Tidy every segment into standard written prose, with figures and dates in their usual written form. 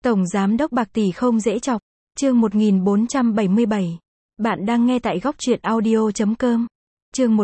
Tổng giám đốc bạc tỷ không dễ chọc. Chương 1477. Bạn đang nghe tại góc truyện audio.com. Chương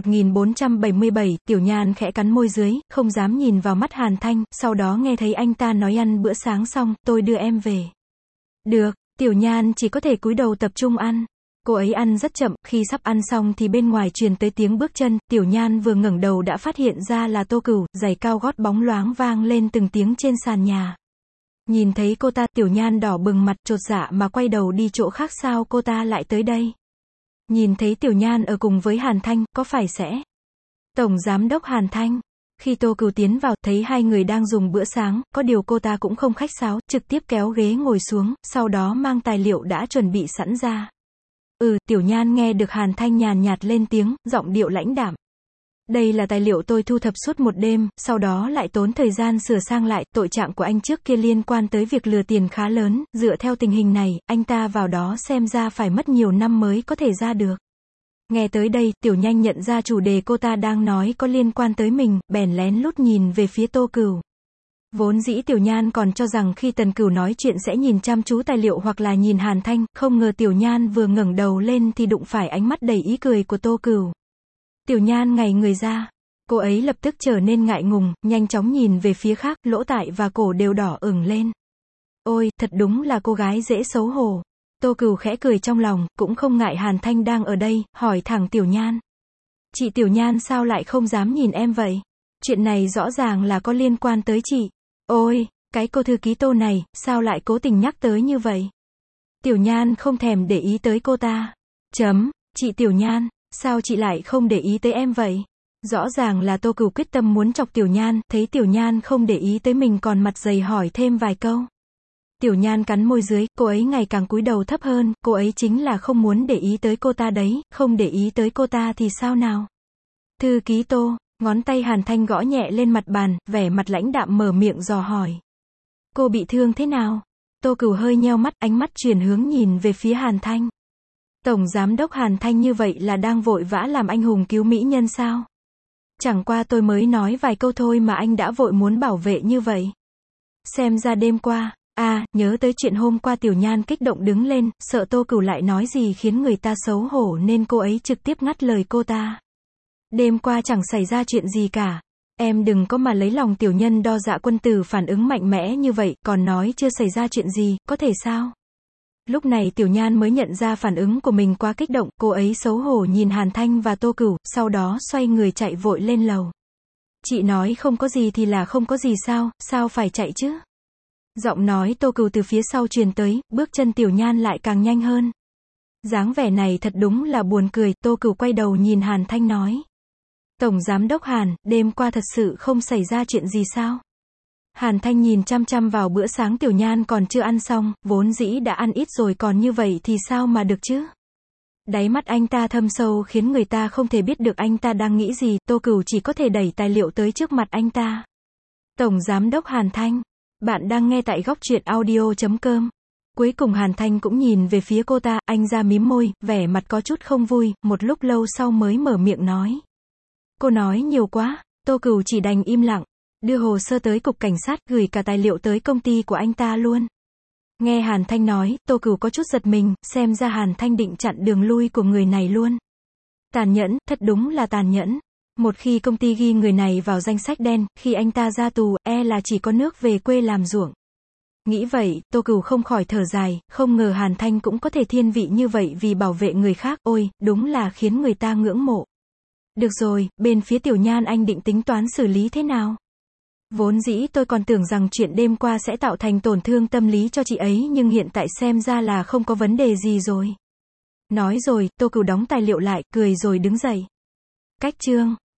1477, Tiểu Nhan khẽ cắn môi dưới, không dám nhìn vào mắt Hàn Thanh, sau đó nghe thấy anh ta nói ăn bữa sáng xong, tôi đưa em về. Được, Tiểu Nhan chỉ có thể cúi đầu tập trung ăn. Cô ấy ăn rất chậm, khi sắp ăn xong thì bên ngoài truyền tới tiếng bước chân, Tiểu Nhan vừa ngẩng đầu đã phát hiện ra là Tô Cửu, giày cao gót bóng loáng vang lên từng tiếng trên sàn nhà. Nhìn thấy cô ta, Tiểu Nhan đỏ bừng mặt, chột dạ mà quay đầu đi chỗ khác, sao cô ta lại tới đây? Nhìn thấy Tiểu Nhan ở cùng với Hàn Thanh, có phải sẽ Tổng giám đốc Hàn Thanh? Khi Tô Cửu tiến vào, thấy hai người đang dùng bữa sáng, có điều cô ta cũng không khách sáo, trực tiếp kéo ghế ngồi xuống, sau đó mang tài liệu đã chuẩn bị sẵn ra. Tiểu Nhan nghe được Hàn Thanh nhàn nhạt lên tiếng, giọng điệu lãnh đạm. Đây là tài liệu tôi thu thập suốt một đêm, sau đó lại tốn thời gian sửa sang lại, tội trạng của anh trước kia liên quan tới việc lừa tiền khá lớn, dựa theo tình hình này, anh ta vào đó xem ra phải mất nhiều năm mới có thể ra được. Nghe tới đây, Tiểu Nhan nhận ra chủ đề cô ta đang nói có liên quan tới mình, bèn lén lút nhìn về phía Tô Cửu. Vốn dĩ Tiểu Nhan còn cho rằng khi Tần Cửu nói chuyện sẽ nhìn chăm chú tài liệu hoặc là nhìn Hàn Thanh, không ngờ Tiểu Nhan vừa ngẩng đầu lên thì đụng phải ánh mắt đầy ý cười của Tô Cửu. Tiểu Nhan ngây người ra. Cô ấy lập tức trở nên ngại ngùng, nhanh chóng nhìn về phía khác, lỗ tai và cổ đều đỏ ửng lên. Ôi, thật đúng là cô gái dễ xấu hổ. Tô Cửu khẽ cười trong lòng, cũng không ngại Hàn Thanh đang ở đây, hỏi thẳng Tiểu Nhan. Chị Tiểu Nhan sao lại không dám nhìn em vậy? Chuyện này rõ ràng là có liên quan tới chị. Ôi, cái cô thư ký Tô này, sao lại cố tình nhắc tới như vậy? Tiểu Nhan không thèm để ý tới cô ta. Chị Tiểu Nhan, sao chị lại không để ý tới em vậy? Rõ ràng là Tô Cửu quyết tâm muốn chọc Tiểu Nhan, thấy Tiểu Nhan không để ý tới mình còn mặt dày hỏi thêm vài câu. Tiểu Nhan cắn môi dưới, cô ấy ngày càng cúi đầu thấp hơn, cô ấy chính là không muốn để ý tới cô ta đấy, không để ý tới cô ta thì sao nào? Thư ký Tô, ngón tay Hàn Thanh gõ nhẹ lên mặt bàn, vẻ mặt lãnh đạm mở miệng dò hỏi. Cô bị thương thế nào? Tô Cửu hơi nheo mắt, ánh mắt chuyển hướng nhìn về phía Hàn Thanh. Tổng giám đốc Hàn Thanh như vậy là đang vội vã làm anh hùng cứu mỹ nhân sao? Chẳng qua tôi mới nói vài câu thôi mà anh đã vội muốn bảo vệ như vậy. Xem ra đêm qua, nhớ tới chuyện hôm qua. Tiểu Nhan kích động đứng lên, sợ Tô Cửu lại nói gì khiến người ta xấu hổ nên cô ấy trực tiếp ngắt lời cô ta. Đêm qua chẳng xảy ra chuyện gì cả. Em đừng có mà lấy lòng tiểu nhân đo dạ quân tử, phản ứng mạnh mẽ như vậy, còn nói chưa xảy ra chuyện gì, có thể sao? Lúc này Tiểu Nhan mới nhận ra phản ứng của mình quá kích động, cô ấy xấu hổ nhìn Hàn Thanh và Tô Cửu, sau đó xoay người chạy vội lên lầu. Chị nói không có gì thì là không có gì sao, sao phải chạy chứ? Giọng nói Tô Cửu từ phía sau truyền tới, bước chân Tiểu Nhan lại càng nhanh hơn. Dáng vẻ này thật đúng là buồn cười. Tô Cửu quay đầu nhìn Hàn Thanh nói. Tổng giám đốc Hàn, đêm qua thật sự không xảy ra chuyện gì sao? Hàn Thanh nhìn chăm chăm vào bữa sáng Tiểu Nhan còn chưa ăn xong, vốn dĩ đã ăn ít rồi còn như vậy thì sao mà được chứ? Đáy mắt anh ta thâm sâu khiến người ta không thể biết được anh ta đang nghĩ gì. Tô Cửu chỉ có thể đẩy tài liệu tới trước mặt anh ta. Tổng giám đốc Hàn Thanh, bạn đang nghe tại góc truyện audio.com. Cuối cùng Hàn Thanh cũng nhìn về phía cô ta, anh ra mím môi, vẻ mặt có chút không vui, một lúc lâu sau mới mở miệng nói. Cô nói nhiều quá. Tô Cửu chỉ đành im lặng, đưa hồ sơ tới cục cảnh sát, gửi cả tài liệu tới công ty của anh ta luôn. Nghe Hàn Thanh nói, Tô Cửu có chút giật mình, xem ra Hàn Thanh định chặn đường lui của người này luôn. Tàn nhẫn, thật đúng là tàn nhẫn. Một khi công ty ghi người này vào danh sách đen, khi anh ta ra tù, là chỉ có nước về quê làm ruộng. Nghĩ vậy, Tô Cửu không khỏi thở dài, không ngờ Hàn Thanh cũng có thể thiên vị như vậy vì bảo vệ người khác, ôi, đúng là khiến người ta ngưỡng mộ. Được rồi, bên phía Tiểu Nhan anh định tính toán xử lý thế nào? Vốn dĩ tôi còn tưởng rằng chuyện đêm qua sẽ tạo thành tổn thương tâm lý cho chị ấy, nhưng hiện tại xem ra là không có vấn đề gì rồi. Nói rồi, Tô Cửu đóng tài liệu lại, cười rồi đứng dậy. Cách chương